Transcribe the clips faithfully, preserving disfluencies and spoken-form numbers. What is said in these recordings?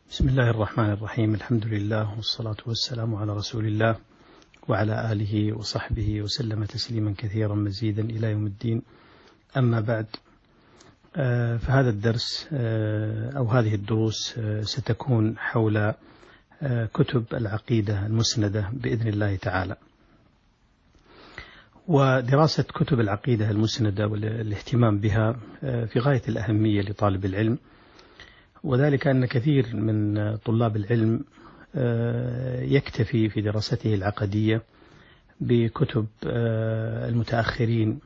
بسم الله الرحمن الرحيم. الحمد لله والصلاة والسلام على رسول الله وعلى آله وصحبه وسلم تسليما كثيرا مزيدا إلى يوم الدين. أما بعد، فهذا الدرس أو هذه الدروس ستكون حول كتب العقيدة المسندة بإذن الله تعالى. ودراسة كتب العقيدة المسندة والاهتمام بها في غاية الأهمية لطالب العلم، وذلك أن كثير من طلاب العلم يكتفي في دراسته العقدية بكتب المتأخرين،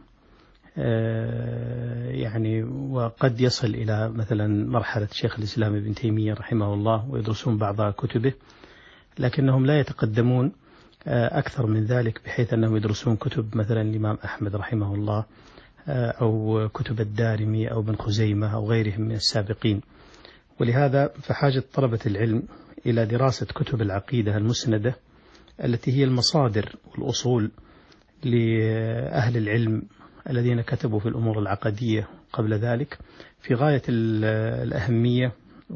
يعني وقد يصل إلى مثلا مرحلة شيخ الإسلام ابن تيمية رحمه الله ويدرسون بعض كتبه، لكنهم لا يتقدمون أكثر من ذلك بحيث أنهم يدرسون كتب مثلا الإمام أحمد رحمه الله أو كتب الدارمي أو ابن خزيمة أو غيرهم من السابقين. ولهذا فحاجة طلبة العلم إلى دراسة كتب العقيدة المسندة التي هي المصادر والأصول لأهل العلم الذين كتبوا في الأمور العقدية قبل ذلك في غاية الأهمية.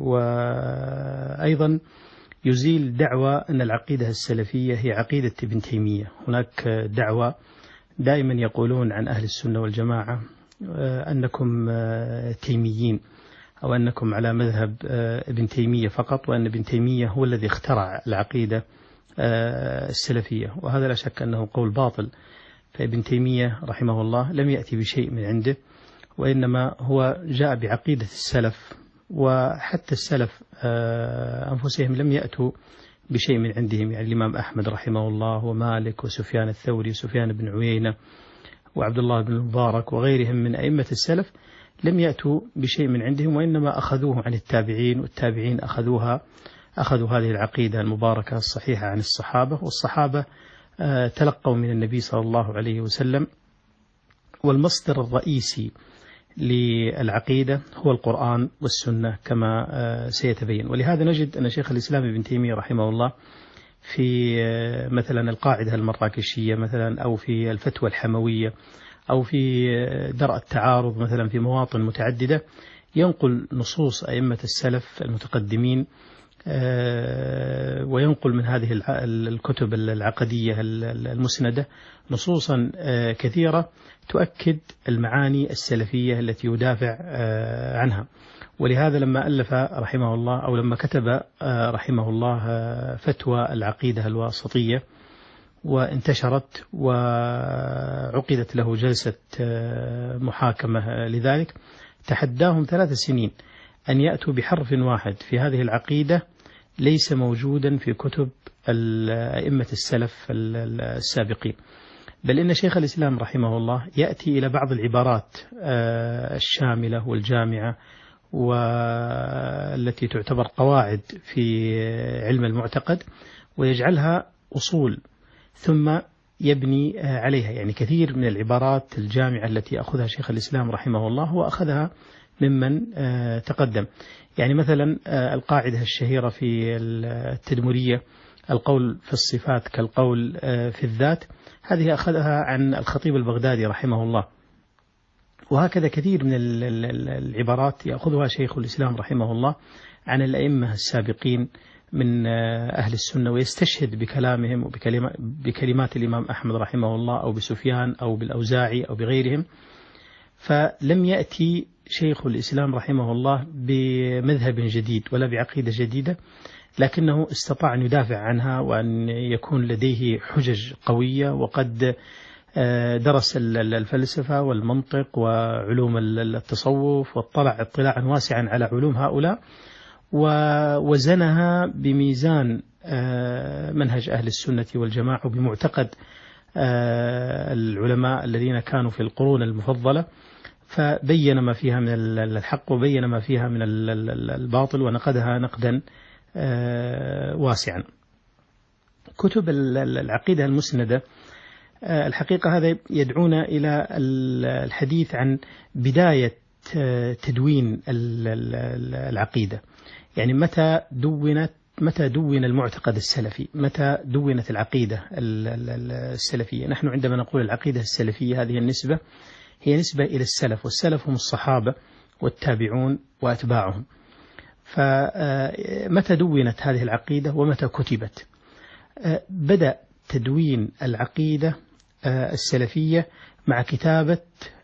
وأيضا يزيل دعوى أن العقيدة السلفية هي عقيدة ابن تيمية. هناك دعوى دائما يقولون عن أهل السنة والجماعة أنكم تيميين أو أنكم على مذهب ابن تيمية فقط، وأن ابن تيمية هو الذي اخترع العقيدة السلفية، وهذا لا شك أنه قول باطل. فابن تيمية رحمه الله لم يأتي بشيء من عنده، وإنما هو جاء بعقيدة السلف، وحتى السلف أنفسهم لم يأتوا بشيء من عندهم، يعني الإمام أحمد رحمه الله ومالك وسفيان الثوري وسفيان بن عيينة وعبد الله بن المبارك وغيرهم من أئمة السلف لم يأتوا بشيء من عندهم، وإنما أخذوه عن التابعين، والتابعين أخذوها أخذوا هذه العقيدة المباركة الصحيحة عن الصحابة، والصحابة تلقوا من النبي صلى الله عليه وسلم. والمصدر الرئيسي للعقيدة هو القرآن والسنة كما سيتبين. ولهذا نجد أن شيخ الإسلام ابن تيمية رحمه الله في مثلا القاعدة المراكشية مثلا، أو في الفتوى الحموية، أو في درء التعارض مثلا في مواطن متعددة، ينقل نصوص أئمة السلف المتقدمين، وينقل من هذه الكتب العقدية المسندة نصوصا كثيرة تؤكد المعاني السلفية التي يدافع عنها. ولهذا لما ألف رحمه الله أو لما كتب رحمه الله فتوى العقيدة الواسطية وانتشرت وعقدت له جلسة محاكمة لذلك، تحداهم ثلاث سنين أن يأتوا بحرف واحد في هذه العقيدة ليس موجودا في كتب أئمة السلف السابقين. بل إن شيخ الإسلام رحمه الله يأتي إلى بعض العبارات الشاملة والجامعة والتي تعتبر قواعد في علم المعتقد ويجعلها أصول ثم يبني عليها. يعني كثير من العبارات الجامعة التي أخذها شيخ الإسلام رحمه الله هو أخذها ممن تقدم. يعني مثلا القاعدة الشهيرة في التدمرية، القول في الصفات كالقول في الذات، هذه أخذها عن الخطيب البغدادي رحمه الله. وهكذا كثير من العبارات يأخذها شيخ الإسلام رحمه الله عن الأئمة السابقين من أهل السنة، ويستشهد بكلامهم وبكلمات الإمام أحمد رحمه الله أو بسفيان أو بالأوزاعي أو بغيرهم. فلم يأتي شيخ الإسلام رحمه الله بمذهب جديد ولا بعقيدة جديدة، لكنه استطاع أن يدافع عنها وأن يكون لديه حجج قوية، وقد درس الفلسفة والمنطق وعلوم التصوف، واطلع اطلاعا واسعا على علوم هؤلاء، ووزنها بميزان منهج أهل السنة والجماعة وبمعتقد العلماء الذين كانوا في القرون المفضلة، فبين ما فيها من الحق وبين ما فيها من الباطل ونقدها نقدا واسعا. كتب العقيدة المسندة الحقيقة هذا يدعونا إلى الحديث عن بداية تدوين العقيدة. يعني متى دونت متى دون المعتقد السلفي، متى دونت العقيدة السلفية. نحن عندما نقول العقيدة السلفية هذه النسبة هي نسبة إلى السلف، والسلف هم الصحابة والتابعون وأتباعهم. فمتى دونت هذه العقيدة ومتى كتبت؟ بدأ تدوين العقيدة السلفية مع كتابة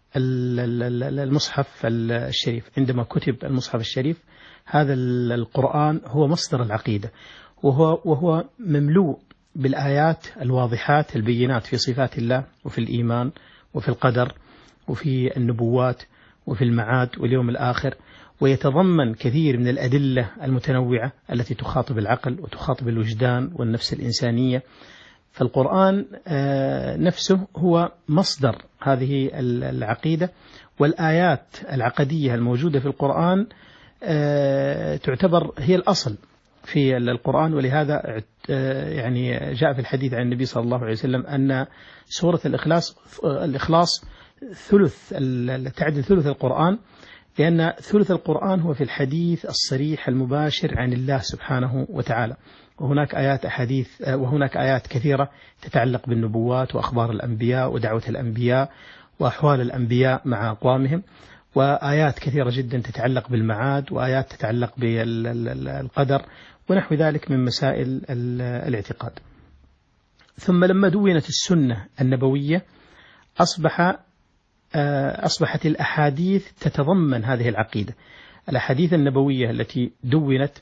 المصحف الشريف. عندما كتب المصحف الشريف، هذا القرآن هو مصدر العقيدة، وهو, وهو مملوء بالآيات الواضحات البينات في صفات الله وفي الإيمان وفي القدر وفي النبوات وفي المعاد واليوم الآخر، ويتضمن كثير من الأدلة المتنوعة التي تخاطب العقل وتخاطب الوجدان والنفس الإنسانية. فالقرآن نفسه هو مصدر هذه العقيدة، والآيات العقدية الموجودة في القرآن تعتبر هي الأصل في القرآن. ولهذا يعني جاء في الحديث عن النبي صلى الله عليه وسلم أن سورة الإخلاص الإخلاص ثلث تعدل ثلث القرآن، لأن ثلث القرآن هو في الحديث الصريح المباشر عن الله سبحانه وتعالى. وهناك آيات أحاديث وهناك آيات كثيرة تتعلق بالنبوات وأخبار الأنبياء ودعوة الأنبياء وأحوال الأنبياء مع أقوامهم، وآيات كثيرة جدا تتعلق بالمعاد، وآيات تتعلق بالقدر ونحو ذلك من مسائل الاعتقاد. ثم لما دونت السنة النبوية أصبح أصبحت الأحاديث تتضمن هذه العقيدة. الأحاديث النبوية التي دونت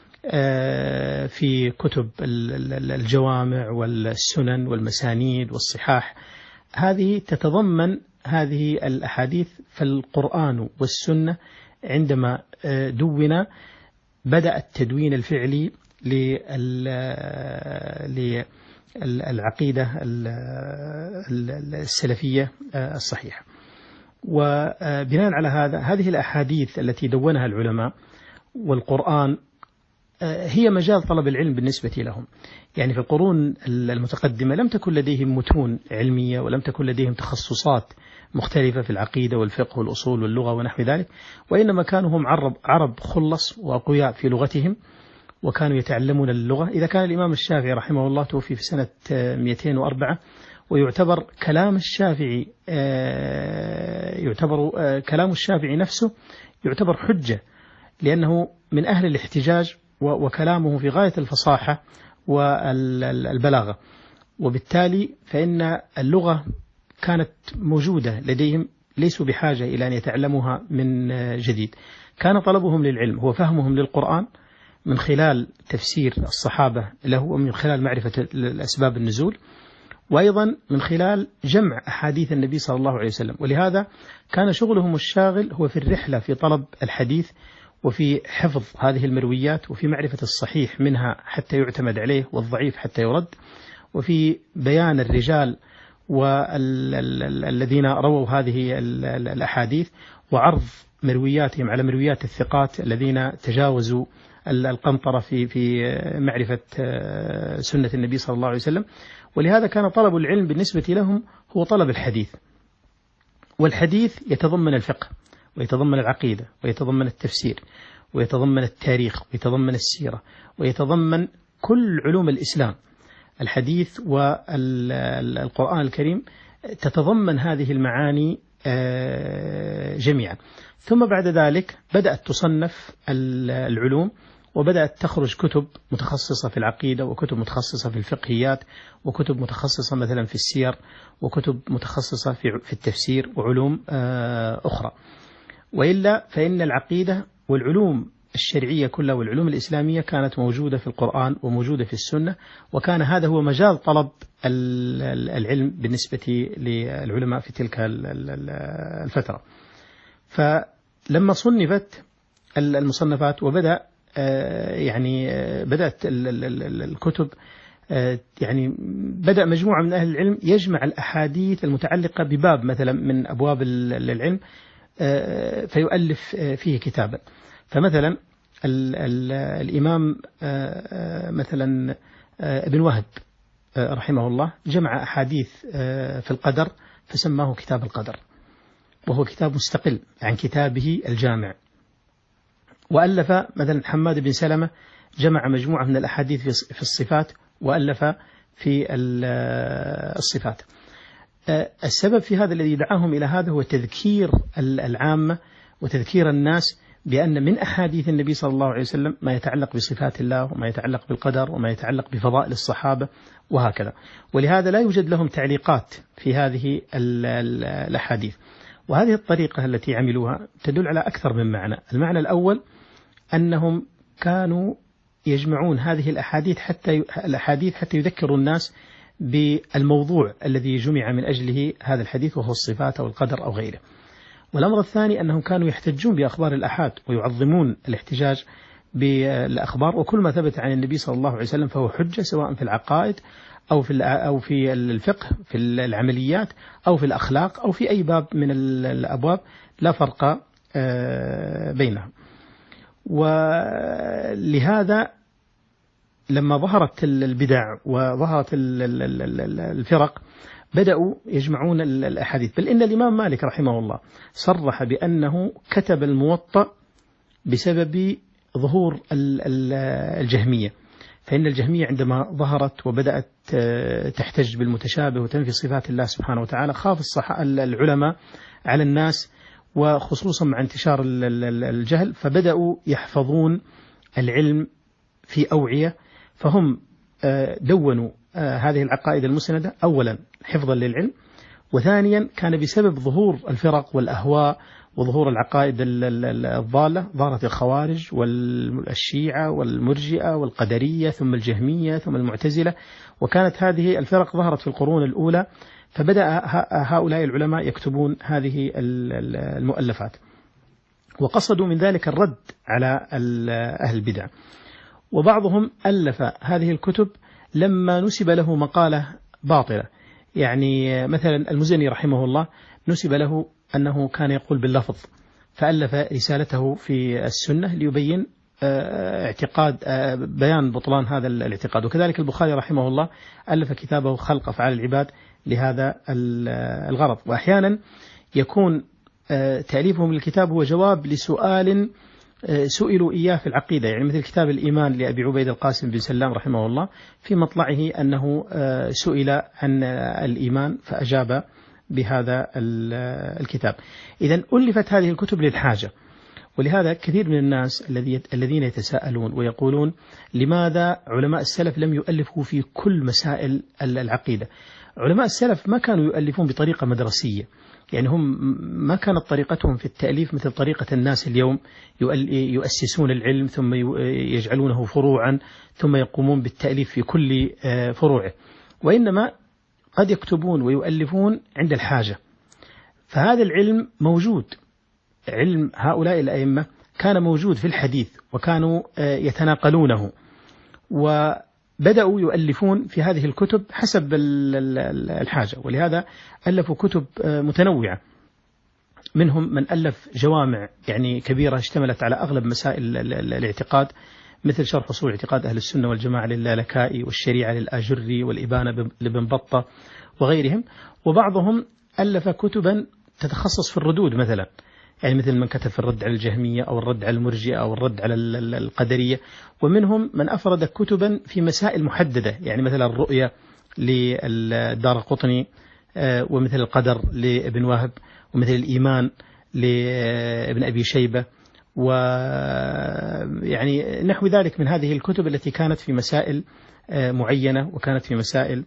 في كتب الجوامع والسنن والمسانيد والصحاح، هذه تتضمن هذه الأحاديث. فالقرآن والسنة عندما دون بدأ التدوين الفعلي للعقيدة السلفية الصحيحة. وبناء على هذا، هذه الأحاديث التي دونها العلماء والقرآن هي مجال طلب العلم بالنسبة لهم. يعني في القرون المتقدمة لم تكن لديهم متون علمية، ولم تكن لديهم تخصصات مختلفة في العقيدة والفقه والأصول واللغة ونحو ذلك، وإنما كانوا هم عرب, عرب خلص وأقوياء في لغتهم، وكانوا يتعلمون اللغة. إذا كان الإمام الشافعي رحمه الله توفي في سنة مئتين وأربعة، ويعتبر كلام الشافعي يعتبر كلام الشافعي نفسه يعتبر حجة، لأنه من أهل الاحتجاج، وكلامه في غاية الفصاحة والبلاغة، وبالتالي فإن اللغة كانت موجودة لديهم، ليسوا بحاجة إلى أن يتعلموها من جديد. كان طلبهم للعلم هو فهمهم للقرآن من خلال تفسير الصحابة له، ومن خلال معرفة الأسباب النزول، وأيضا من خلال جمع أحاديث النبي صلى الله عليه وسلم. ولهذا كان شغلهم الشاغل هو في الرحلة في طلب الحديث، وفي حفظ هذه المرويات، وفي معرفة الصحيح منها حتى يعتمد عليه والضعيف حتى يرد، وفي بيان الرجال والذين رووا هذه الأحاديث، وعرض مروياتهم على مرويات الثقات الذين تجاوزوا القنطرة في في معرفة سنة النبي صلى الله عليه وسلم. ولهذا كان طلب العلم بالنسبة لهم هو طلب الحديث. والحديث يتضمن الفقه، ويتضمن العقيدة، ويتضمن التفسير، ويتضمن التاريخ، ويتضمن السيرة، ويتضمن كل علوم الإسلام. الحديث والقرآن الكريم تتضمن هذه المعاني جميعا. ثم بعد ذلك بدأت تصنف العلوم، وبدأت تخرج كتب متخصصة في العقيدة، وكتب متخصصة في الفقهيات، وكتب متخصصة مثلا في السير، وكتب متخصصة في التفسير، وعلوم أخرى. وإلا فإن العقيدة والعلوم الشرعية كلها والعلوم الإسلامية كانت موجودة في القرآن وموجودة في السنة، وكان هذا هو مجال طلب العلم بالنسبة للعلماء في تلك الفترة. فلما صنفت المصنفات وبدأ يعني بدأت الكتب، يعني بدأ مجموعة من أهل العلم يجمع الأحاديث المتعلقة بباب مثلا من أبواب العلم فيؤلف فيه كتابا. فمثلا ال ال الإمام مثلا ابن وهب رحمه الله جمع أحاديث في القدر فسماه كتاب القدر، وهو كتاب مستقل عن كتابه الجامع. وألف مثلا حماد بن سلمة جمع مجموعة من الأحاديث في الصفات، وألف في الصفات. السبب في هذا الذي دعاهم إلى هذا هو تذكير العامة وتذكير الناس بأن من أحاديث النبي صلى الله عليه وسلم ما يتعلق بصفات الله وما يتعلق بالقدر وما يتعلق بفضائل الصحابة وهكذا. ولهذا لا يوجد لهم تعليقات في هذه الأحاديث. وهذه الطريقة التي عملوها تدل على أكثر من معنى. المعنى الأول أنهم كانوا يجمعون هذه الأحاديث حتى الأحاديث حتى يذكروا الناس بالموضوع الذي جمع من أجله هذا الحديث، وهو الصفات أو القدر أو غيره. والأمر الثاني أنهم كانوا يحتجون بأخبار الأحاد ويعظمون الاحتجاج بالأخبار، وكل ما ثبت عن النبي صلى الله عليه وسلم فهو حجة، سواء في العقائد أو في أو في الفقه، في العمليات أو في الأخلاق أو في أي باب من الأبواب، لا فرق بينهم. ولهذا لما ظهرت البدع وظهرت الفرق بدأوا يجمعون الأحاديث. بل إن الإمام مالك رحمه الله صرح بأنه كتب الموطأ بسبب ظهور الجهمية، فإن الجهمية عندما ظهرت وبدأت تحتج بالمتشابه وتنفي صفات الله سبحانه وتعالى خاف العلماء على الناس، وخصوصا مع انتشار الجهل، فبدأوا يحفظون العلم في أوعية. فهم دونوا هذه العقائد المسندة أولا حفظا للعلم، وثانيا كان بسبب ظهور الفرق والأهواء وظهور العقائد الضالة ظهرت الخوارج والشيعة والمرجئة والقدرية ثم الجهمية ثم المعتزلة، وكانت هذه الفرق ظهرت في القرون الأولى، فبدأ هؤلاء العلماء يكتبون هذه المؤلفات، وقصدوا من ذلك الرد على أهل البدع. وبعضهم ألف هذه الكتب لما نسب له مقالة باطلة، يعني مثلا المزني رحمه الله نسب له أنه كان يقول باللفظ، فألف رسالته في السنة ليبين اعتقاد بيان بطلان هذا الاعتقاد. وكذلك البخاري رحمه الله ألف كتابه خلق أفعال العباد لهذا الغرض. وأحيانا يكون تأليفهم للكتاب هو جواب لسؤال سئلوا إياه في العقيدة، يعني مثل كتاب الإيمان لأبي عبيد القاسم بن سلام رحمه الله، في مطلعه أنه سئل عن الإيمان فأجاب بهذا الكتاب. إذن ألفت هذه الكتب للحاجة، ولهذا كثير من الناس الذين يتساءلون ويقولون لماذا علماء السلف لم يؤلفوا في كل مسائل العقيدة. علماء السلف ما كانوا يؤلفون بطريقة مدرسية، يعني هم ما كانت طريقتهم في التأليف مثل طريقة الناس اليوم، يؤسسون العلم ثم يجعلونه فروعا ثم يقومون بالتأليف في كل فروعه، وإنما قد يكتبون ويؤلفون عند الحاجة. فهذا العلم موجود، علم هؤلاء الأئمة كان موجود في الحديث وكانوا يتناقلونه، وبدأوا يؤلفون في هذه الكتب حسب الحاجة. ولهذا ألفوا كتب متنوعة، منهم من ألف جوامع يعني كبيرة اشتملت على أغلب مسائل الاعتقاد، مثل شرح أصول اعتقاد أهل السنة والجماعة للالكائي، والشريعة للآجري، والإبانة لابن بطة وغيرهم. وبعضهم ألف كتبا تتخصص في الردود مثلا، يعني مثل من كتب في الرد على الجهمية أو الرد على المرجئة أو الرد على القدرية. ومنهم من أفرد كتبا في مسائل محددة، يعني مثل الرؤية للدارقطني، ومثل القدر لابن وهب، ومثل الإيمان لابن أبي شيبة، ويعني نحو ذلك من هذه الكتب التي كانت في مسائل معينة وكانت في مسائل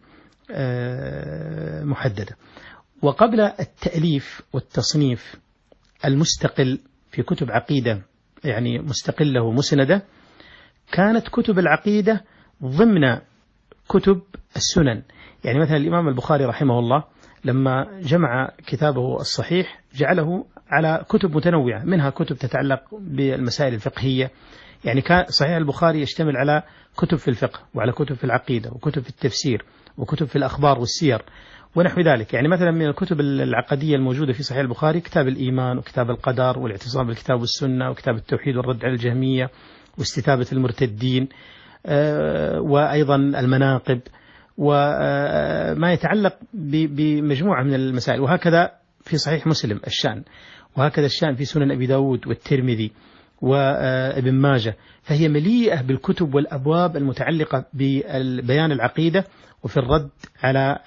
محددة. وقبل التأليف والتصنيف المستقل في كتب عقيدة يعني مستقلة ومسندة، كانت كتب العقيدة ضمن كتب السنن. يعني مثلا الإمام البخاري رحمه الله لما جمع كتابه الصحيح جعله على كتب متنوعة، منها كتب تتعلق بالمسائل الفقهية، يعني كان صحيح البخاري يشتمل على كتب في الفقه وعلى كتب في العقيدة وكتب في التفسير وكتب في الأخبار والسير ونحو ذلك. يعني مثلا من الكتب العقدية الموجودة في صحيح البخاري كتاب الإيمان وكتاب القدر والاعتصام بالكتاب والسنة وكتاب التوحيد والرد على الجهمية واستتابة المرتدين، وأيضا المناقب وما يتعلق بمجموعة من المسائل. وهكذا في صحيح مسلم الشأن، وهكذا الشأن في سنن أبي داود والترمذي وابن ماجه. فهي مليئة بالكتب والأبواب المتعلقة ببيان العقيدة وفي الرد على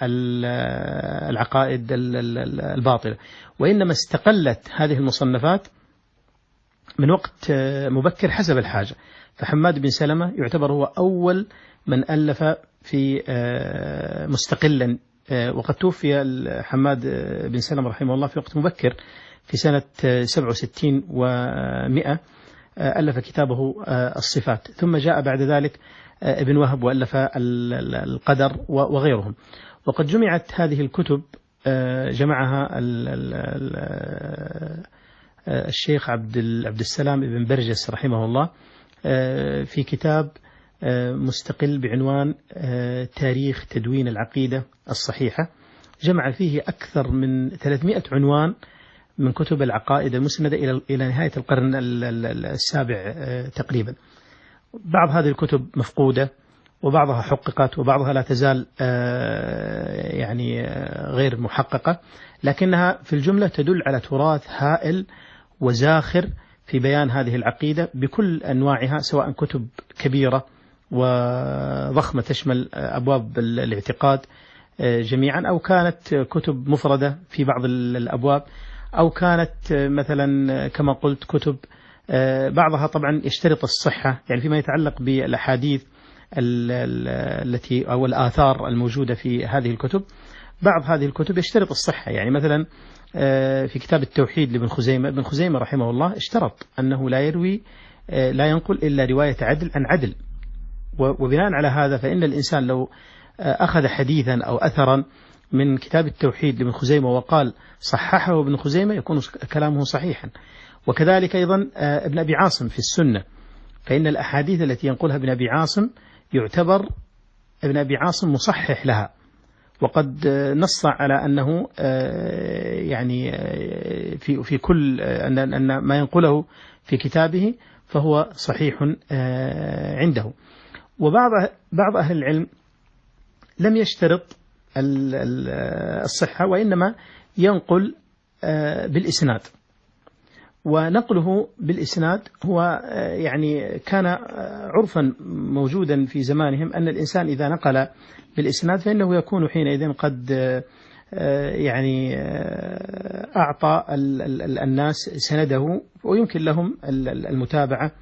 العقائد الباطلة. وإنما استقلت هذه المصنفات من وقت مبكر حسب الحاجة. فحماد بن سلمة يعتبر هو أول من ألف في مستقلا، وقد توفي حماد بن سلمة رحمه الله في وقت مبكر في سنة سبعة وستين ومئة، ألف كتابه الصفات. ثم جاء بعد ذلك ابن وهب وألف القدر وغيرهم. وقد جمعت هذه الكتب، جمعها الشيخ عبد عبد السلام بن برجس رحمه الله في كتاب مستقل بعنوان تاريخ تدوين العقيدة الصحيحة. جمع فيه أكثر من ثلاثمائة عنوان من كتب العقائد المسندة إلى إلى نهاية القرن السابع تقريبا. بعض هذه الكتب مفقودة، وبعضها حققت، وبعضها لا تزال يعني غير محققة، لكنها في الجملة تدل على تراث هائل وزاخر في بيان هذه العقيدة بكل أنواعها، سواء كتب كبيرة وضخمة تشمل أبواب الاعتقاد جميعا، أو كانت كتب مفردة في بعض الأبواب، أو كانت مثلا كما قلت كتب بعضها طبعا يشترط الصحة، يعني فيما يتعلق بالأحاديث التي أو الآثار الموجودة في هذه الكتب. بعض هذه الكتب يشترط الصحة، يعني مثلا في كتاب التوحيد لابن خزيمة، ابن خزيمة رحمه الله اشترط أنه لا يروي لا ينقل إلا رواية عدل عن عدل. وبناء على هذا فإن الإنسان لو أخذ حديثا أو أثرا من كتاب التوحيد لابن خزيمة وقال صححه ابن خزيمة يكون كلامه صحيحا. وكذلك أيضا ابن أبي عاصم في السنة، فإن الأحاديث التي ينقلها ابن أبي عاصم يعتبر ابن أبي عاصم مصحح لها، وقد نص على أنه يعني في في كل أن أن ما ينقله في كتابه فهو صحيح عنده. وبعض بعض أهل العلم لم يشترط الصحة، وإنما ينقل بالإسناد. ونقله بالإسناد هو يعني كان عرفا موجودا في زمانهم، أن الإنسان إذا نقل بالإسناد فإنه يكون حينئذ قد يعني أعطى الناس سنده، ويمكن لهم المتابعة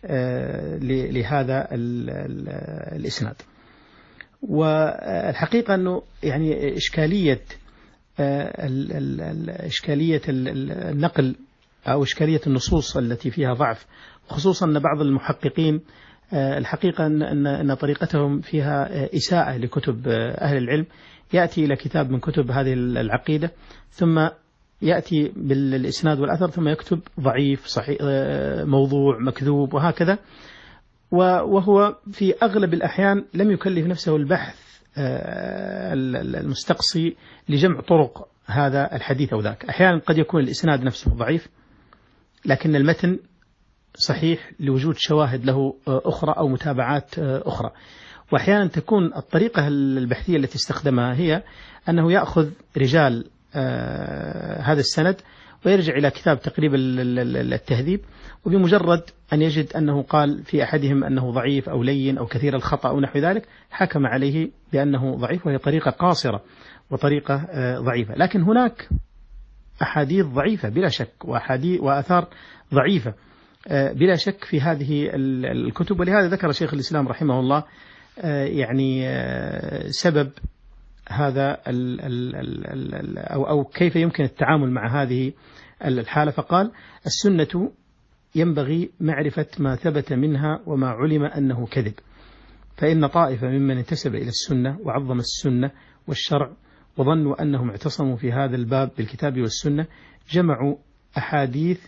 لهذا الإسناد. والحقيقة أنه يعني إشكالية إشكالية النقل أو إشكالية النصوص التي فيها ضعف، خصوصا أن بعض المحققين الحقيقة أن أن طريقتهم فيها إساءة لكتب أهل العلم. يأتي إلى كتاب من كتب هذه العقيدة ثم يأتي بالإسناد والأثر ثم يكتب ضعيف، صحيح، موضوع، مكذوب، وهكذا، وهو في أغلب الأحيان لم يكلف نفسه البحث المستقصي لجمع طرق هذا الحديث أو ذاك. أحيانا قد يكون الإسناد نفسه ضعيف لكن المتن صحيح لوجود شواهد له أخرى أو متابعات أخرى. وأحيانا تكون الطريقة البحثية التي استخدمها هي أنه يأخذ رجال هذا السند ويرجع إلى كتاب تقريب التهذيب، وبمجرد أن يجد أنه قال في أحدهم أنه ضعيف أو لين أو كثير الخطأ أو نحو ذلك حكم عليه بأنه ضعيف، وهي طريقة قاصرة وطريقة ضعيفة. لكن هناك أحاديث ضعيفة بلا شك، وأحاديث وآثار ضعيفة بلا شك في هذه الكتب. ولهذا ذكر شيخ الإسلام رحمه الله يعني سبب هذا ال ال ال أو أو كيف يمكن التعامل مع هذه الحالة، فقال: السنة ينبغي معرفة ما ثبت منها وما علم أنه كذب، فإن طائفة ممن انتسب إلى السنة وعظم السنة والشرع وظنوا أنهم اعتصموا في هذا الباب بالكتاب والسنة جمعوا أحاديث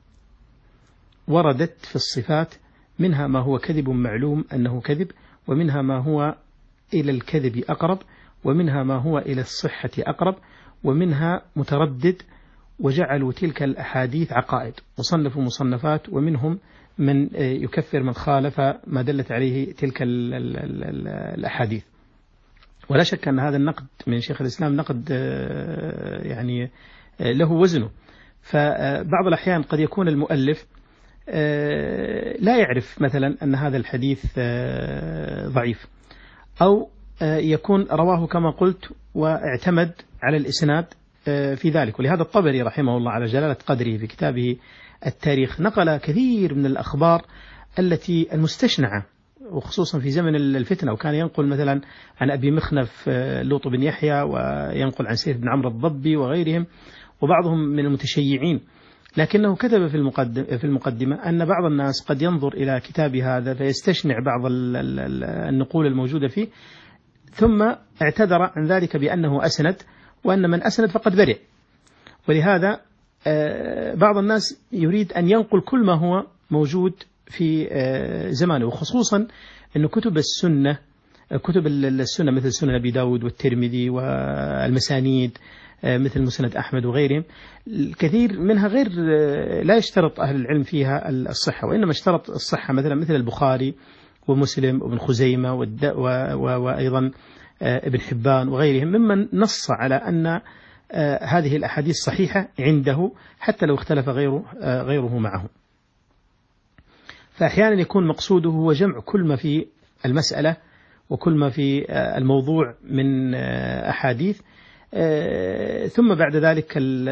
وردت في الصفات، منها ما هو كذب معلوم أنه كذب، ومنها ما هو إلى الكذب أقرب، ومنها ما هو إلى الصحة أقرب، ومنها متردد، وجعلوا تلك الأحاديث عقائد وصنفوا مصنفات، ومنهم من يكفر من خالف ما دلت عليه تلك ال ال ال الأحاديث. ولا شك أن هذا النقد من شيخ الإسلام نقد يعني له وزنه. فبعض الأحيان قد يكون المؤلف لا يعرف مثلا أن هذا الحديث ضعيف، أو يكون رواه كما قلت واعتمد على الإسناد في ذلك. ولهذا الطبري رحمه الله على جلالة قدره في كتابه التاريخ نقل كثير من الأخبار التي المستشنعة، وخصوصا في زمن الفتنة، وكان ينقل مثلا عن أبي مخنف لوط بن يحيى، وينقل عن سيف بن عمرو الضبي وغيرهم وبعضهم من المتشيعين. لكنه كتب في المقدمة, في المقدمة أن بعض الناس قد ينظر إلى كتاب هذا فيستشنع بعض النقول الموجودة فيه، ثم اعتذر عن ذلك بأنه أسند، وأن من أسند فقد برئ. ولهذا بعض الناس يريد أن ينقل كل ما هو موجود في زمانه، وخصوصا أن كتب السنة كتب السنة مثل سنن أبي داود والترمذي والمسانيد مثل مسند أحمد وغيرهم، الكثير منها غير لا يشترط أهل العلم فيها الصحة، وإنما اشترط الصحة مثلا مثل البخاري ومسلم وابن خزيمة وأيضا ابن حبان وغيرهم ممن نص على أن هذه الأحاديث صحيحة عنده حتى لو اختلف غيره غيره معه. فأحيانا يكون مقصوده هو جمع كل ما في المسألة وكل ما في الموضوع من أحاديث، ثم بعد ذلك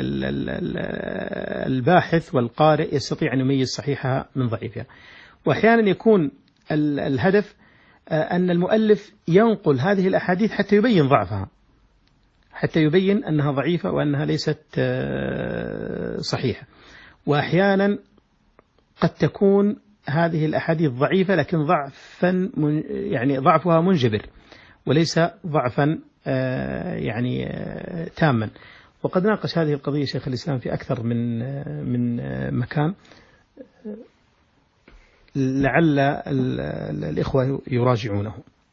الباحث والقارئ يستطيع أن يميز صحيحها من ضعيفها. وأحيانا يكون الهدف أن المؤلف ينقل هذه الأحاديث حتى يبين ضعفها، حتى يبين أنها ضعيفة وأنها ليست صحيحة. وأحيانا قد تكون هذه الأحاديث ضعيفة لكن ضعفا يعني ضعفها منجبر وليس ضعفا يعني تاما. وقد ناقش هذه القضية شيخ الإسلام في أكثر من من مكان، لعل الإخوة يراجعونه.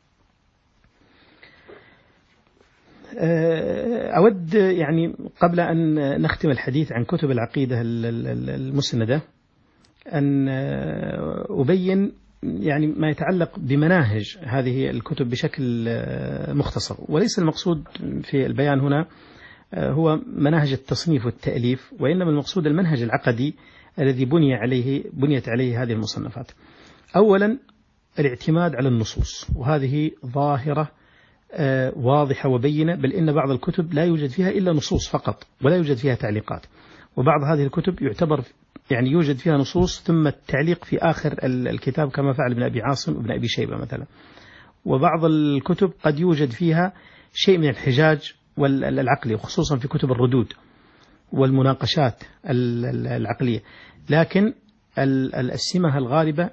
أود يعني قبل أن نختم الحديث عن كتب العقيدة المسندة أن أبين يعني ما يتعلق بمناهج هذه الكتب بشكل مختصر، وليس المقصود في البيان هنا هو مناهج التصنيف والتأليف، وإنما المقصود المنهج العقدي الذي بني عليه بنيت عليه هذه المصنفات. أولا الاعتماد على النصوص، وهذه ظاهرة واضحة وبينة، بل إن بعض الكتب لا يوجد فيها إلا نصوص فقط ولا يوجد فيها تعليقات، وبعض هذه الكتب يعتبر يعني يوجد فيها نصوص ثم التعليق في آخر الكتاب كما فعل ابن أبي عاصم وابن أبي شيبة مثلا. وبعض الكتب قد يوجد فيها شيء من الحجاج والعقلي، وخصوصا في كتب الردود والمناقشات العقلية. لكن السمة الغالبة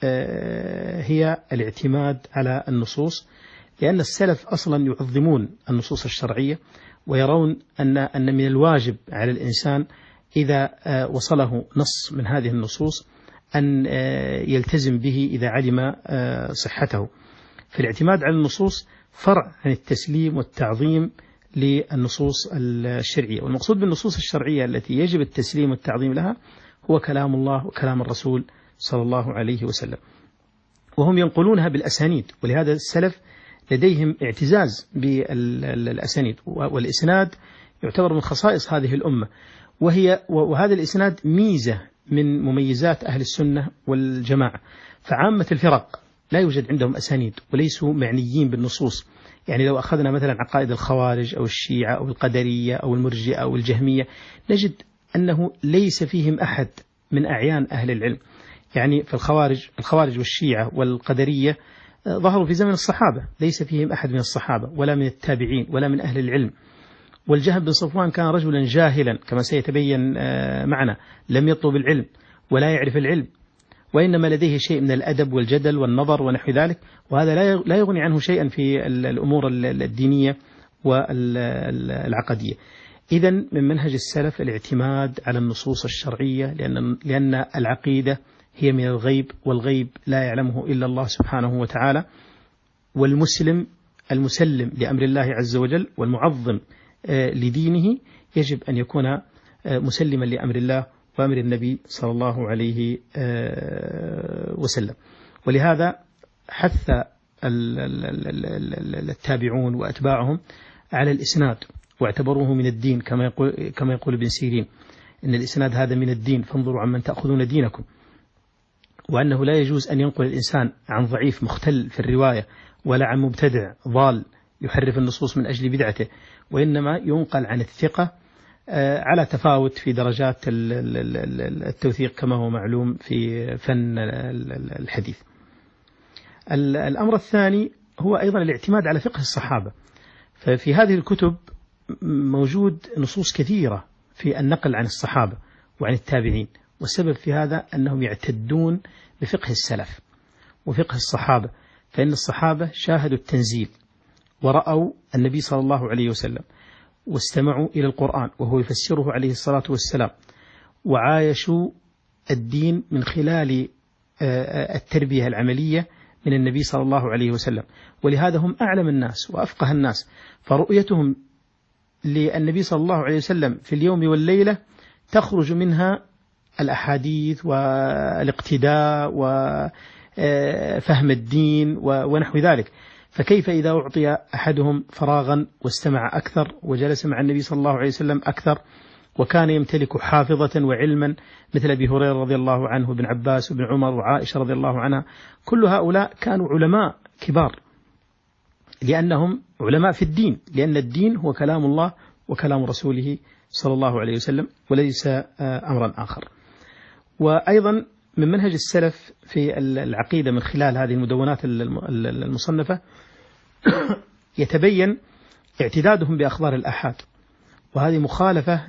هي الاعتماد على النصوص، لأن السلف أصلا يعظمون النصوص الشرعية، ويرون أن أن من الواجب على الإنسان إذا وصله نص من هذه النصوص أن يلتزم به إذا علم صحته. في الاعتماد على النصوص فرع عن التسليم والتعظيم للنصوص الشرعية. والمقصود بالنصوص الشرعية التي يجب التسليم والتعظيم لها هو كلام الله وكلام الرسول صلى الله عليه وسلم، وهم ينقلونها بالأسانيد، ولهذا السلف لديهم اعتزاز بالأسانيد، والإسناد يعتبر من خصائص هذه الأمة، وهي وهذا الإسناد ميزة من مميزات أهل السنة والجماعة. فعامة الفرق لا يوجد عندهم أسانيد وليسوا معنيين بالنصوص. يعني لو أخذنا مثلا عقائد الخوارج أو الشيعة أو القدرية أو المرجئة أو الجهمية نجد أنه ليس فيهم أحد من أعيان أهل العلم. يعني في الخوارج الخوارج والشيعة والقدرية ظهروا في زمن الصحابة، ليس فيهم أحد من الصحابة ولا من التابعين ولا من أهل العلم. والجهم بن صفوان كان رجلا جاهلا كما سيتبين معنا، لم يطلب العلم ولا يعرف العلم، وإنما لديه شيء من الأدب والجدل والنظر ونحو ذلك، وهذا لا يغني عنه شيئا في الأمور الدينية والعقدية. إذن من منهج السلف الاعتماد على النصوص الشرعية، لأن لأن العقيدة هي من الغيب، والغيب لا يعلمه إلا الله سبحانه وتعالى. والمسلم المسلم لأمر الله عز وجل والمعظم لدينه يجب أن يكون مسلما لأمر الله وأمر النبي صلى الله عليه وسلم. ولهذا حث التابعون وأتباعهم على الإسناد، واعتبروه من الدين، كما يقول كما يقول ابن سيرين إن الإسناد هذا من الدين فانظروا عمن تأخذون دينكم، وأنه لا يجوز أن ينقل الإنسان عن ضعيف مختل في الرواية ولا عن مبتدع ضال يحرف النصوص من أجل بدعته، وإنما ينقل عن الثقة على تفاوت في درجات التوثيق كما هو معلوم في فن الحديث. الأمر الثاني هو أيضا الاعتماد على فقه الصحابة. ففي هذه الكتب موجود نصوص كثيرة في النقل عن الصحابة وعن التابعين، والسبب في هذا أنهم يعتدون بفقه السلف وفقه الصحابة، فإن الصحابة شاهدوا التنزيل ورأوا النبي صلى الله عليه وسلم واستمعوا إلى القرآن وهو يفسره عليه الصلاة والسلام، وعايشوا الدين من خلال التربية العملية من النبي صلى الله عليه وسلم، ولهذا هم أعلم الناس وأفقه الناس. فرؤيتهم للنبي صلى الله عليه وسلم في اليوم والليلة تخرج منها الأحاديث والاقتداء وفهم الدين ونحو ذلك. فكيف إذا أعطي أحدهم فراغا واستمع أكثر وجلس مع النبي صلى الله عليه وسلم أكثر، وكان يمتلك حافظة وعلما مثل أبي هريرة رضي الله عنه وابن عباس وابن عمر وعائشة رضي الله عنها، كل هؤلاء كانوا علماء كبار لأنهم علماء في الدين، لأن الدين هو كلام الله وكلام رسوله صلى الله عليه وسلم وليس أمرا آخر. وأيضا من منهج السلف في العقيدة من خلال هذه المدونات المصنفة يتبين اعتدادهم بأخبار الآحاد، وهذه مخالفة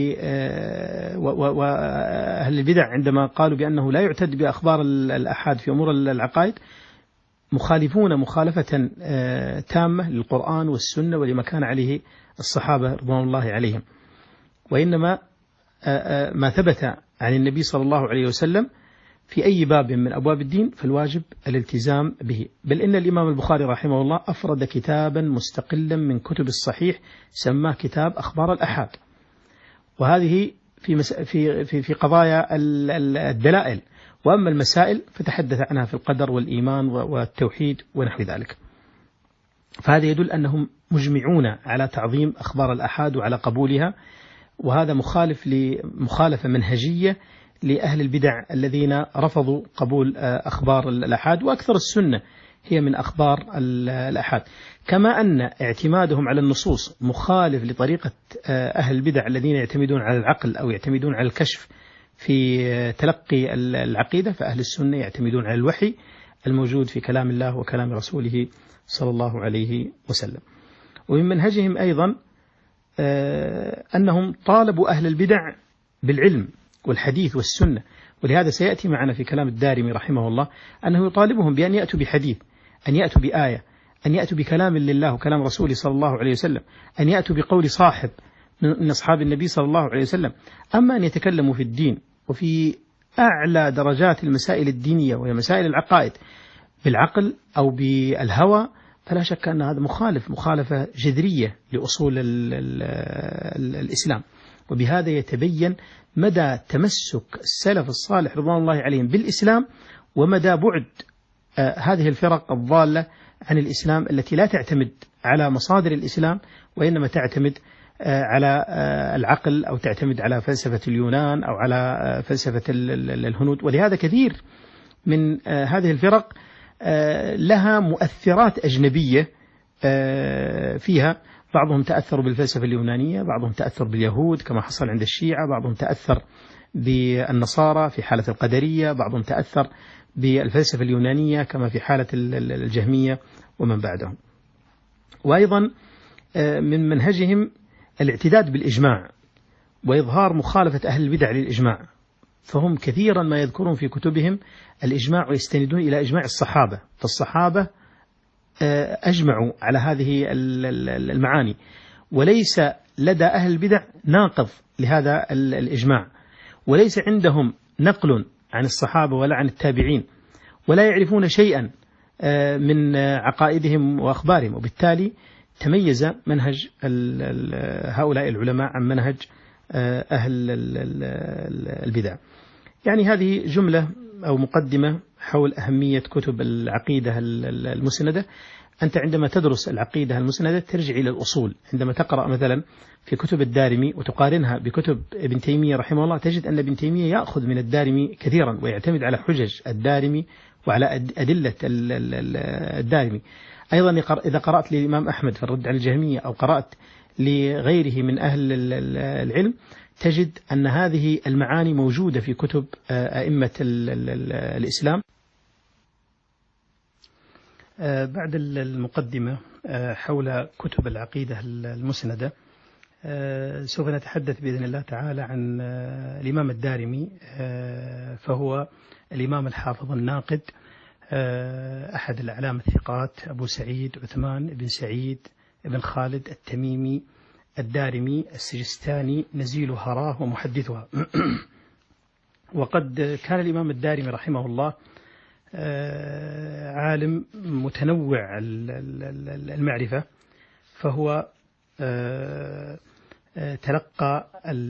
لأهل البدع عندما قالوا بأنه لا يعتد بأخبار الآحاد في أمور العقائد، مخالفون مخالفة تامة للقرآن والسنة ولما كان عليه الصحابة رضوان الله عليهم. وإنما ما ثبت عن النبي صلى الله عليه وسلم في أي باب من أبواب الدين فالواجب الالتزام به. بل إن الإمام البخاري رحمه الله أفرد كتابا مستقلا من كتب الصحيح سماه كتاب أخبار الأحاد، وهذه في مس... في في في قضايا الدلائل، وأما المسائل فتحدث عنها في القدر والإيمان والتوحيد ونحو ذلك. فهذا يدل أنهم مجمعون على تعظيم أخبار الأحاد وعلى قبولها، وهذا مخالف لمخالفة منهجية لأهل البدع الذين رفضوا قبول أخبار الأحاد، وأكثر السنة هي من أخبار الأحاد. كما أن اعتمادهم على النصوص مخالف لطريقة أهل البدع الذين يعتمدون على العقل أو يعتمدون على الكشف في تلقي العقيدة، فأهل السنة يعتمدون على الوحي الموجود في كلام الله وكلام رسوله صلى الله عليه وسلم. ومن منهجهم أيضا أنهم طالبوا أهل البدع بالعلم والحديث والسنة، ولهذا سيأتي معنا في كلام الدارمي رحمه الله أنه يطالبهم بأن يأتوا بحديث، أن يأتوا بآية، أن يأتوا بكلام لله وكلام رسوله صلى الله عليه وسلم، أن يأتوا بقول صاحب من أصحاب النبي صلى الله عليه وسلم. أما أن يتكلموا في الدين وفي أعلى درجات المسائل الدينية وهي مسائل العقائد بالعقل أو بالهوى، فلا شك أن هذا مخالف مخالفة جذرية لأصول ال ال ال الإسلام. وبهذا يتبين مدى تمسك السلف الصالح رضوان الله عليهم بالإسلام، ومدى بعد آه هذه الفرق الضالة عن الإسلام التي لا تعتمد على مصادر الإسلام، وإنما تعتمد آه على آه العقل أو تعتمد على فلسفة اليونان أو على آه فلسفة الهنود. ولهذا كثير من آه هذه الفرق آه لها مؤثرات أجنبية آه فيها. بعضهم تأثر بالفلسفة اليونانية، بعضهم تأثر باليهود كما حصل عند الشيعة، بعضهم تأثر بالنصارى في حالة القدرية، بعضهم تأثر بالفلسفة اليونانية كما في حالة الجهمية ومن بعدهم. وأيضا من منهجهم الاعتداد بالإجماع وإظهار مخالفة أهل البدع للإجماع، فهم كثيرا ما يذكرون في كتبهم الإجماع ويستندون إلى إجماع الصحابة، فالصحابة أجمعوا على هذه المعاني، وليس لدى أهل البدع ناقض لهذا الإجماع، وليس عندهم نقل عن الصحابة ولا عن التابعين، ولا يعرفون شيئا من عقائدهم وأخبارهم، وبالتالي تميز منهج هؤلاء العلماء عن منهج أهل البدع. يعني هذه جملة أو مقدمة حول أهمية كتب العقيدة المسندة. أنت عندما تدرس العقيدة المسندة ترجع إلى الأصول. عندما تقرأ مثلا في كتب الدارمي وتقارنها بكتب ابن تيمية رحمه الله، تجد أن ابن تيمية يأخذ من الدارمي كثيرا ويعتمد على حجج الدارمي وعلى أدلة الدارمي. أيضا إذا قرأت للإمام أحمد في الرد على الجهمية أو قرأت لغيره من أهل العلم تجد أن هذه المعاني موجودة في كتب أئمة الإسلام. بعد المقدمة حول كتب العقيدة المسندة، سوف نتحدث بإذن الله تعالى عن الإمام الدارمي، فهو الإمام الحافظ الناقد أحد الأعلام الثقات، أبو سعيد عثمان بن سعيد بن خالد التميمي الدارمي السجستاني نزيل هراه ومحدثها. وقد كان الإمام الدارمي رحمه الله عالم متنوع المعرفة، فهو تلقى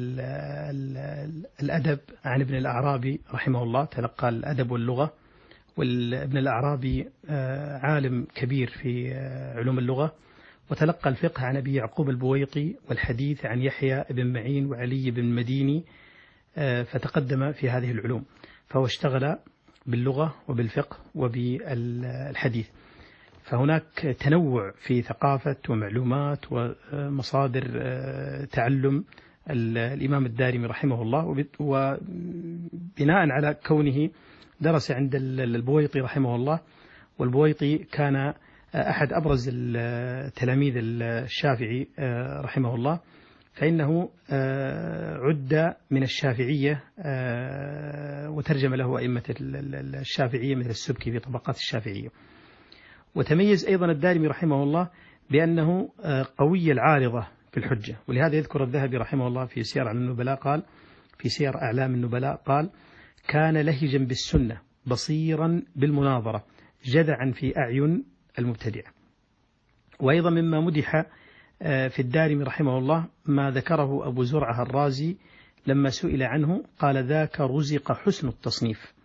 الأدب عن ابن الأعرابي رحمه الله، تلقى الأدب واللغة، وابن الأعرابي عالم كبير في علوم اللغة، وتلقى الفقه عن أبي يعقوب البويطي، والحديث عن يحيى بن معين وعلي بن مديني، فتقدم في هذه العلوم، فهو اشتغل باللغة وبالفقه وبالحديث. فهناك تنوع في ثقافة ومعلومات ومصادر تعلم الإمام الدارمي رحمه الله، وبناء على كونه درس عند البويطي رحمه الله، والبويطي كان أحد أبرز تلاميذ الشافعي رحمه الله، فإنه عد من الشافعية وترجم له أئمة الشافعية مثل السبكي في طبقات الشافعية. وتميز أيضا الدارمي رحمه الله بأنه قوي العارضة في الحجة، ولهذا يذكر الذهبي رحمه الله في سير أعلام النبلاء قال في سير أعلام النبلاء قال: كان لهجا بالسنة بصيرا بالمناظرة جدعا في أعين المبتدع. وأيضا مما مدح في الدارمي رحمه الله ما ذكره أبو زرعة الرازي لما سئل عنه، قال: ذاك رزق حسن التصنيف.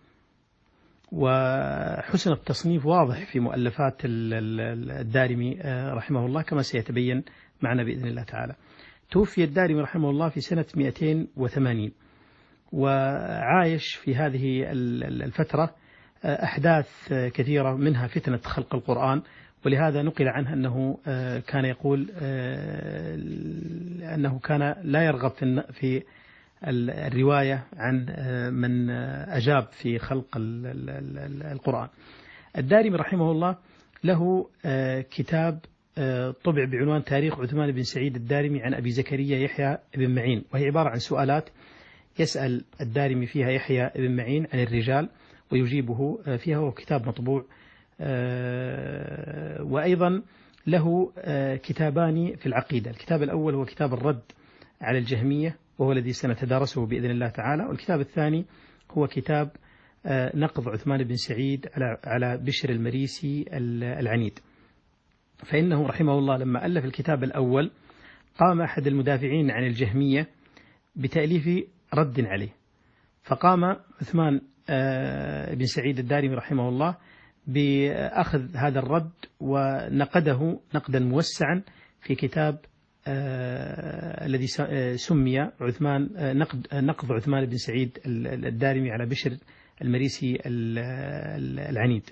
وحسن التصنيف واضح في مؤلفات الدارمي رحمه الله كما سيتبين معنا بإذن الله تعالى. توفي الدارمي رحمه الله في سنة مئتين وثمانين، وعايش في هذه الفترة أحداث كثيرة، منها فتنة خلق القرآن، ولهذا نقل عنه أنه كان يقول أنه كان لا يرغب في الرواية عن من أجاب في خلق القرآن. الدارمي رحمه الله له كتاب طبع بعنوان تاريخ عثمان بن سعيد الدارمي عن أبي زكريا يحيى بن معين، وهي عبارة عن سؤالات يسأل الدارمي فيها يحيى بن معين عن الرجال ويجيبه فيها، وهو كتاب مطبوع. وأيضا له كتابان في العقيدة، الكتاب الأول هو كتاب الرد على الجهمية، وهو الذي سنتدارسه بإذن الله تعالى، والكتاب الثاني هو كتاب نقض عثمان بن سعيد على بشر المريسي العنيد. فإنه رحمه الله لما ألف الكتاب الأول قام أحد المدافعين عن الجهمية بتأليف رد عليه، فقام عثمان بن سعيد الدارمي رحمه الله بأخذ هذا الرد ونقده نقدا موسعا في كتاب الذي سمي عثمان نقد نقض عثمان بن سعيد الدارمي على بشر المريسي العنيد.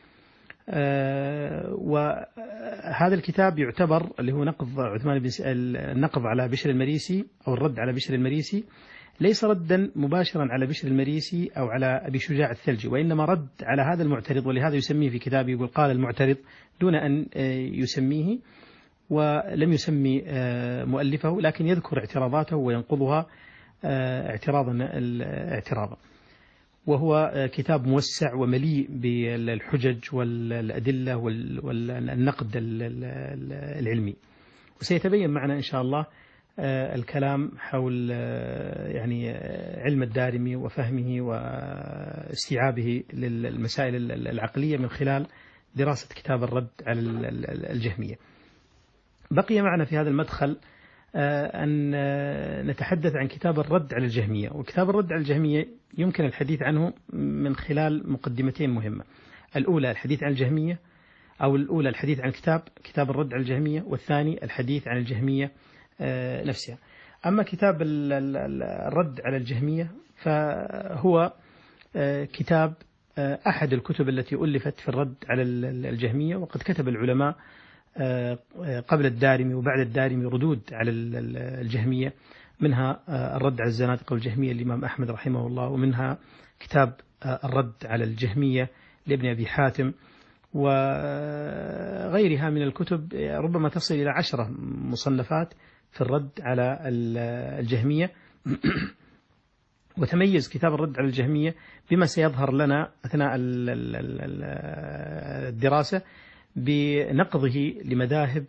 وهذا الكتاب يعتبر اللي هو نقض عثمان بن النقض على بشر المريسي أو الرد على بشر المريسي ليس ردا مباشرا على بشر المريسي أو على أبي شجاع الثلجي، وإنما رد على هذا المعترض، ولهذا يسميه في كتابه يقول قال المعترض دون أن يسميه، ولم يسمي مؤلفه، لكن يذكر اعتراضاته وينقضها اعتراضا اعتراضا. وهو كتاب موسع ومليء بالحجج والأدلة والنقد العلمي، وسيتبين معنا إن شاء الله الكلام حول يعني علم الدارمي وفهمه واستيعابه للمسائل العقلية من خلال دراسة كتاب الرد على الجهمية. بقي معنا في هذا المدخل أن نتحدث عن كتاب الرد على الجهمية. وكتاب الرد على الجهمية يمكن الحديث عنه من خلال مقدمتين مهمة: الأولى الحديث عن الجهمية، أو الأولى الحديث عن كتاب كتاب الرد على الجهمية، والثاني الحديث عن الجهمية نفسها. أما كتاب الرد على الجهمية فهو كتاب أحد الكتب التي ألفت في الرد على الجهمية، وقد كتب العلماء قبل الدارمي وبعد الدارمي ردود على الجهمية، منها الرد على الزنادقة والجهمية للإمام أحمد رحمه الله، ومنها كتاب الرد على الجهمية لابن أبي حاتم، وغيرها من الكتب ربما تصل إلى عشرة مصنفات في الرد على الجهمية. وتميز كتاب الرد على الجهمية بما سيظهر لنا أثناء الدراسة بنقضه لمذاهب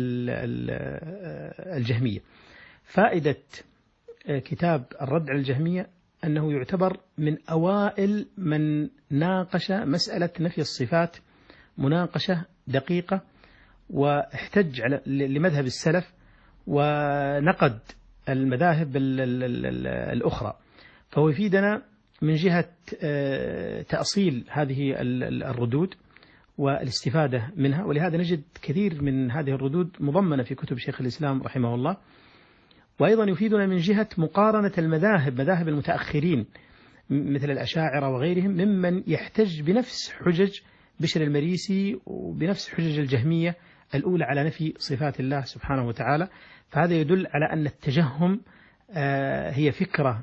الجهمية. فائدة كتاب الرد على الجهمية أنه يعتبر من أوائل من ناقش مسألة نفي الصفات مناقشة دقيقة، واحتج على لمذهب السلف ونقد المذاهب الأخرى. فهو يفيدنا من جهة تأصيل هذه الردود والاستفادة منها، ولهذا نجد كثير من هذه الردود مضمنة في كتب شيخ الإسلام رحمه الله. وأيضا يفيدنا من جهة مقارنة المذاهب، مذاهب المتأخرين مثل الأشاعرة وغيرهم، ممن يحتج بنفس حجج بشر المريسي وبنفس حجج الجهمية الأولى على نفي صفات الله سبحانه وتعالى. فهذا يدل على أن التجهم هي فكرة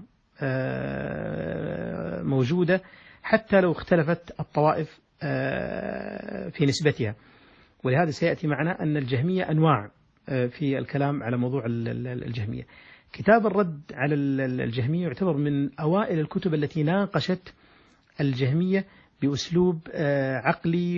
موجودة حتى لو اختلفت الطوائف في نسبتها. ولهذا سيأتي معنا أن الجهمية أنواع في الكلام على موضوع الجهمية. كتاب الرد على الجهمية يعتبر من أوائل الكتب التي ناقشت الجهمية بأسلوب عقلي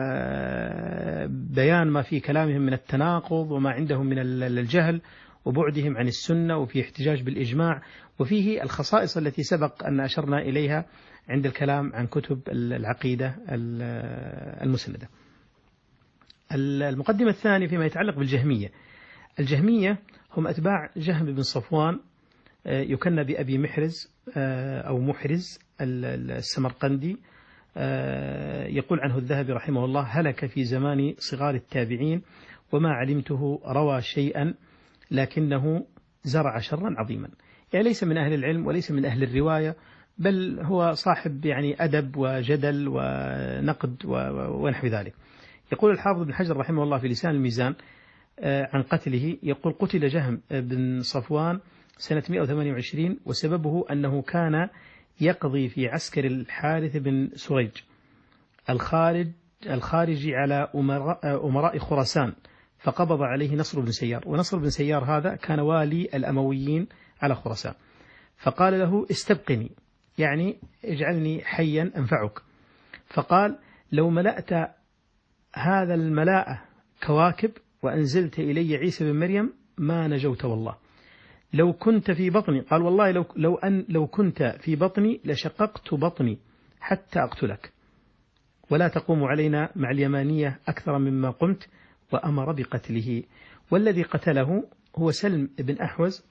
وبيان ما في كلامهم من التناقض وما عندهم من الجهل وبعدهم عن السنة، وفي احتجاج بالإجماع، وفيه الخصائص التي سبق أن أشرنا إليها عند الكلام عن كتب العقيدة المسندة. المقدمة الثانية فيما يتعلق بالجهمية. الجهمية هم أتباع جهم بن صفوان، يكنى بأبي محرز أو محرز السمرقندي. يقول عنه الذهبي رحمه الله: هلك في زمان صغار التابعين وما علمته روى شيئا لكنه زرع شرا عظيما. يعني ليس من أهل العلم وليس من أهل الرواية، بل هو صاحب يعني أدب وجدل ونقد ونحو ذلك. يقول الحافظ بن حجر رحمه الله في لسان الميزان عن قتله، يقول: قتل جهم بن صفوان سنة مئة وثمانية وعشرين، وسببه أنه كان يقضي في عسكر الحارث بن سريج الخارج الخارج على أمراء, أمراء خراسان، فقبض عليه نصر بن سيار. ونصر بن سيار هذا كان والي الأمويين على خراسان، فقال له: استبقني، يعني اجعلني حيا أنفعك. فقال: لو ملأت هذا الملاءة كواكب وأنزلت إلي عيسى بن مريم ما نجوت والله. لو كنت في بطني، قال: والله لو, لو, أن لو كنت في بطني لشققت بطني حتى أقتلك، ولا تقوم علينا مع اليمانية أكثر مما قمت، وأمر بقتله. والذي قتله هو سلم بن أحوز.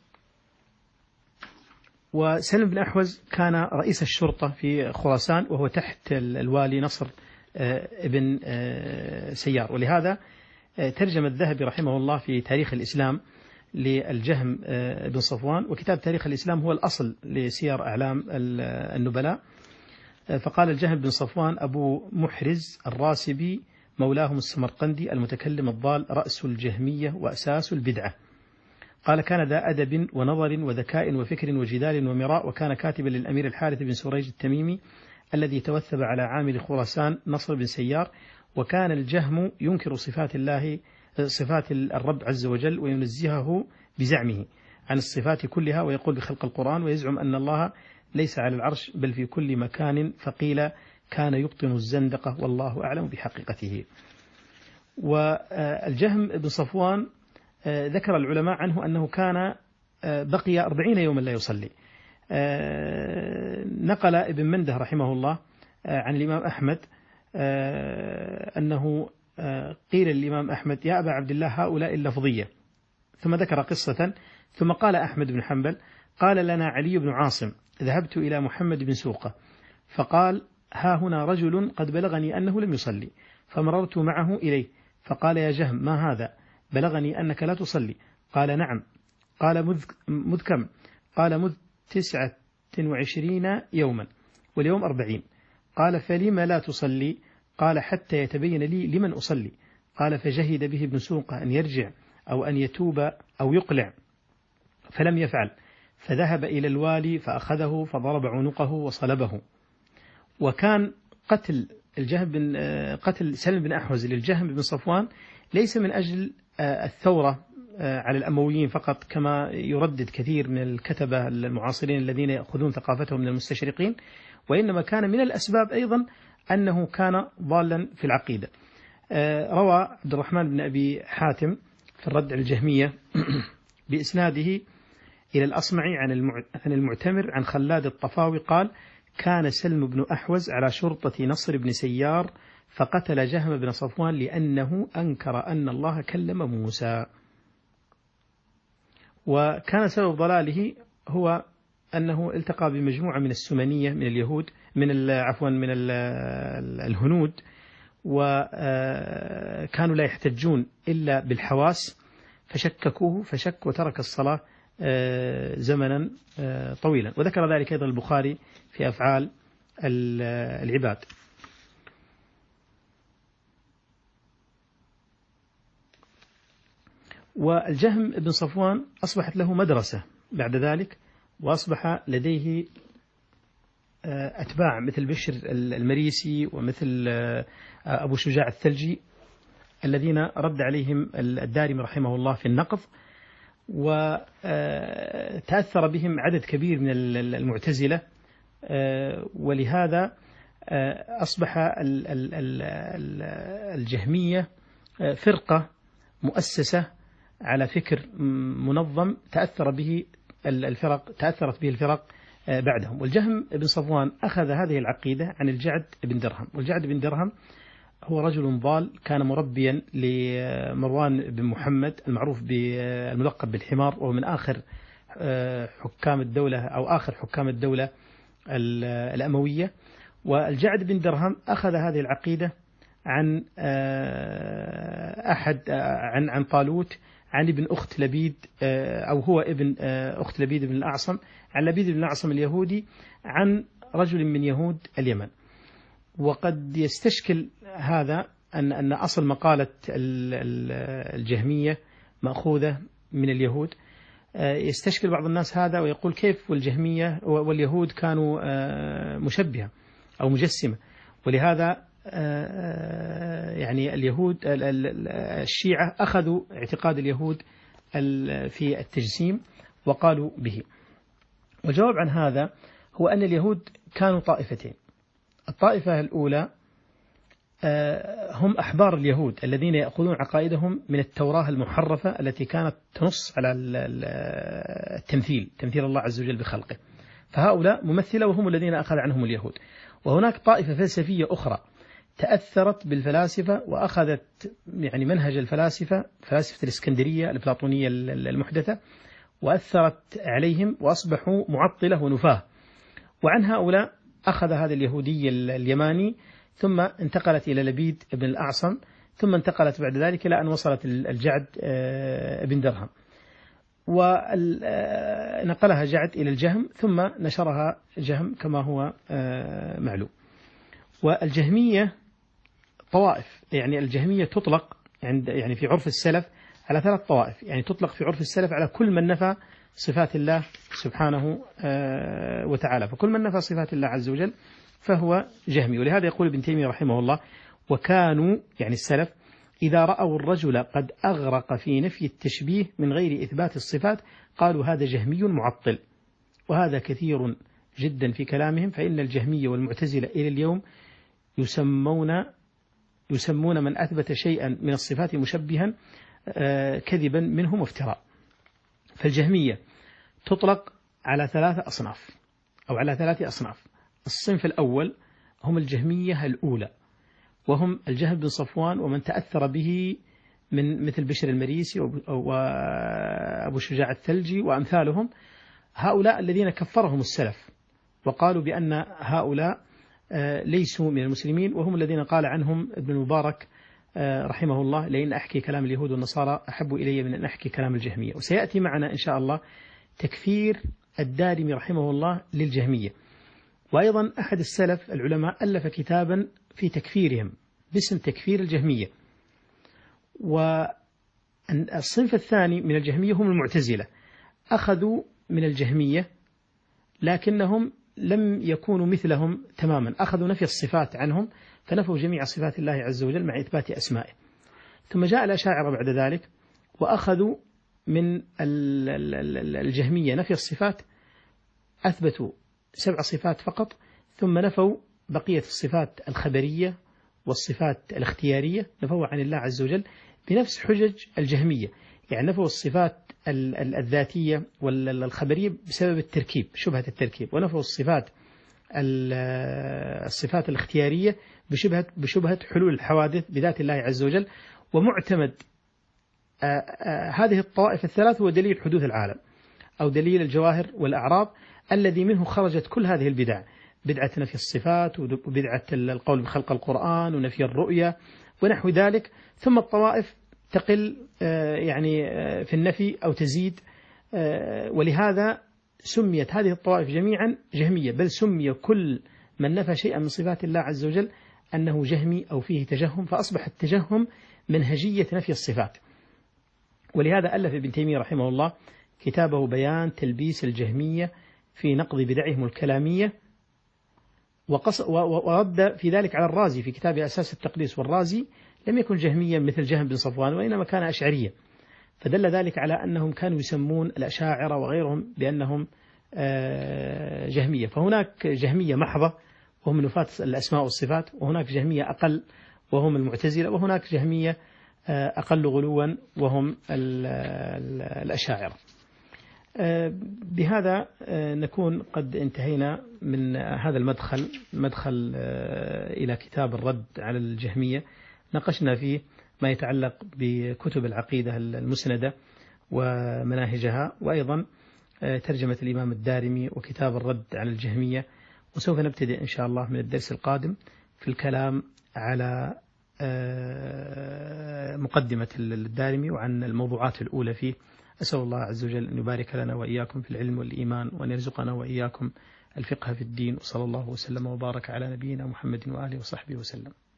وسلم بن أحوز كان رئيس الشرطة في خراسان، وهو تحت الوالي نصر بن سيار. ولهذا ترجم الذهبي رحمه الله في تاريخ الإسلام للجهم بن صفوان، وكتاب تاريخ الإسلام هو الأصل لسير أعلام النبلاء. فقال: الجهم بن صفوان أبو محرز الراسبي مولاهم السمرقندي المتكلم الضال، رأس الجهمية وأساس البدعة. قال: كان ذا أدب ونظر وذكاء وفكر وجدال ومراء، وكان كاتبا للأمير الحارث بن سريج التميمي الذي توثب على عامل خراسان نصر بن سيار. وكان الجهم ينكر صفات الله صفات الرب عز وجل وينزهه بزعمه عن الصفات كلها، ويقول بخلق القرآن، ويزعم أن الله ليس على العرش بل في كل مكان. فقيل: كان يبطن الزندقة والله أعلم بحقيقته. والجهم بن صفوان ذكر العلماء عنه أنه كان بقي أربعين يوما لا يصلي. نقل ابن منده رحمه الله عن الإمام أحمد أنه قيل للإمام أحمد: يا أبا عبد الله هؤلاء اللفظية. ثم ذكر قصة، ثم قال أحمد بن حنبل: قال لنا علي بن عاصم: ذهبت إلى محمد بن سوقة فقال: ها هنا رجل قد بلغني أنه لم يصلي، فمررت معه إليه فقال: يا جهم ما هذا؟ بلغني أنك لا تصلي. قال: نعم. قال: مذ, مذ كم؟ قال: مذ تسعة وعشرين يوما واليوم أربعين. قال: فلما لا تصلي؟ قال: حتى يتبين لي لمن أصلي. قال فجهد به ابن سوقة أن يرجع أو أن يتوب أو يقلع فلم يفعل، فذهب إلى الوالي فأخذه فضرب عنقه وصلبه. وكان قتل الجهم بن قتل سلم بن أحوز للجهم بن صفوان ليس من أجل الثورة على الأمويين فقط كما يردد كثير من الكتبة المعاصرين الذين يأخذون ثقافتهم من المستشرقين، وإنما كان من الأسباب أيضا أنه كان ضالا في العقيدة. روى عبد الرحمن بن أبي حاتم في الرد على الجهمية بإسناده إلى الأصمعي عن المعتمر عن خلاد الطفاوي قال كان سلم بن أحوز على شرطة نصر بن سيار فقتل جهم بن صفوان لأنه أنكر أن الله كلم موسى. وكان سبب ضلاله هو أنه التقى بمجموعة من السمنية من اليهود من عفوا من الهنود، وكانوا لا يحتجون إلا بالحواس فشككوه فشك وترك الصلاة زمنا طويلا. وذكر ذلك أيضا البخاري في أفعال العباد. والجهم بن صفوان أصبحت له مدرسة بعد ذلك، وأصبح لديه أتباع مثل بشر المريسي ومثل أبو شجاع الثلجي الذين رد عليهم الدارمي رحمه الله في النقض، وتأثر بهم عدد كبير من المعتزلة، ولهذا أصبح الجهمية فرقة مؤسسة على فكر منظم تأثر به الفرق تأثرت به الفرق بعدهم. والجهم بن صفوان أخذ هذه العقيدة عن الجعد بن درهم، والجعد بن درهم هو رجل ضال كان مربيا لمروان بن محمد المعروف بالملقب بالحمار، وهو من آخر حكام الدولة أو آخر حكام الدولة الأموية. والجعد بن درهم أخذ هذه العقيدة عن أحد عن عن طالوت عن ابن أخت لبيد أو هو ابن أخت لبيد بن الأعصم عن لبيد بن الأعصم اليهودي عن رجل من يهود اليمن. وقد يستشكل هذا أن أن أصل مقالة الجهمية مأخوذة من اليهود. يستشكل بعض الناس هذا ويقول كيف والجهمية واليهود كانوا مشبهة أو مجسمة، ولهذا يعني اليهود الشيعة أخذوا اعتقاد اليهود في التجسيم وقالوا به. والجواب عن هذا هو أن اليهود كانوا طائفتين. الطائفة الأولى هم أحبار اليهود الذين يأخذون عقائدهم من التوراة المحرفة التي كانت تنص على التمثيل تمثيل الله عز وجل بخلقه، فهؤلاء ممثلة وهم الذين أخذ عنهم اليهود. وهناك طائفة فلسفية أخرى تأثرت بالفلاسفة وأخذت يعني منهج الفلاسفة فلاسفة الإسكندرية الأفلاطونية المحدثة وأثرت عليهم وأصبحوا معطلة ونفاه. وعن هؤلاء أخذ هذا اليهودي اليماني ثم انتقلت إلى لبيد بن الأعصم، ثم انتقلت بعد ذلك إلى أن وصلت الجعد بن درهم، ونقلها جعد إلى الجهم ثم نشرها جهم كما هو معلوم. والجهمية طوائف، يعني الجهمية تطلق عند يعني في عرف السلف على ثلاث طوائف، يعني تطلق في عرف السلف على كل من نفى صفات الله سبحانه وتعالى، فكل من نفى صفات الله عز وجل فهو جهمي. ولهذا يقول ابن تيمية رحمه الله وكانوا يعني السلف إذا رأوا الرجل قد أغرق في نفي التشبيه من غير إثبات الصفات قالوا هذا جهمي معطل. وهذا كثير جدا في كلامهم، فإن الجهمية والمعتزلة إلى اليوم يسمون يسمون من أثبت شيئا من الصفات مشبها كذبا منهم وافتراء. فالجهمية تطلق على ثلاثة أصناف أو على ثلاثة أصناف. الصنف الأول هم الجهمية الأولى، وهم الجهم بن صفوان ومن تأثر به من مثل بشر المريسي وأبو شجاع الثلجي وأمثالهم، هؤلاء الذين كفرهم السلف وقالوا بأن هؤلاء ليسوا من المسلمين، وهم الذين قال عنهم ابن المبارك رحمه الله لئن أحكي كلام اليهود والنصارى أحب إلي من أن أحكي كلام الجهمية. وسيأتي معنا إن شاء الله تكفير الدارمي رحمه الله للجهمية. وأيضا أحد السلف العلماء ألف كتابا في تكفيرهم باسم تكفير الجهمية، والصنف الثاني من الجهمية هم المعتزلة، أخذوا من الجهمية لكنهم لم يكونوا مثلهم تماما، أخذوا نفي الصفات عنهم فنفوا جميع صفات الله عز وجل مع إثبات أسمائه. ثم جاء الأشاعرة بعد ذلك وأخذوا من الجهمية نفي الصفات، أثبتوا سبع صفات فقط، ثم نفوا بقية الصفات الخبرية والصفات الاختيارية، نفوا عن الله عز وجل بنفس حجج الجهمية، يعني نفوا الصفات الذاتية والخبرية بسبب التركيب، شبهة التركيب، ونفوا الصفات الصفات الاختيارية بشبهة بشبهة حلول الحوادث بذات الله عز وجل. ومعتمد هذه الطوائف الثلاث هو دليل حدوث العالم أو دليل الجواهر والأعراض الذي منه خرجت كل هذه البدع، بدعة نفي الصفات وبدعة القول بخلق القرآن ونفي الرؤية ونحو ذلك. ثم الطوائف تقل يعني في النفي أو تزيد، ولهذا سميت هذه الطوائف جميعا جهمية، بل سمي كل من نفى شيئا من صفات الله عز وجل أنه جهمي أو فيه تجهم، فأصبح التجهم منهجية نفي الصفات. ولهذا ألف ابن تيمية رحمه الله كتابه بيان تلبيس الجهمية في نقض بدعهم الكلامية، ورد في ذلك على الرازي في كتاب أساس التقديس، والرازي لم يكن جهميا مثل جهم بن صفوان وإنما كان أشعريا، فدل ذلك على أنهم كانوا يسمون الأشاعرة وغيرهم بأنهم جهمية. فهناك جهمية محضة وهم نفاة الأسماء والصفات، وهناك جهمية أقل وهم المعتزلة، وهناك جهمية أقل غلوا وهم الأشاعرة. بهذا نكون قد انتهينا من هذا المدخل، مدخل إلى كتاب الرد على الجهمية. ناقشنا فيه ما يتعلق بكتب العقيدة المسندة ومناهجها، وأيضا ترجمة الإمام الدارمي وكتاب الرد على الجهمية. وسوف نبتدئ إن شاء الله من الدرس القادم في الكلام على مقدمة الدارمي وعن الموضوعات الأولى فيه. أسأل الله عز وجل أن يبارك لنا وإياكم في العلم والإيمان، وأن يرزقنا وإياكم الفقه في الدين، وصلى الله وسلم وبارك على نبينا محمد وآله وصحبه وسلم.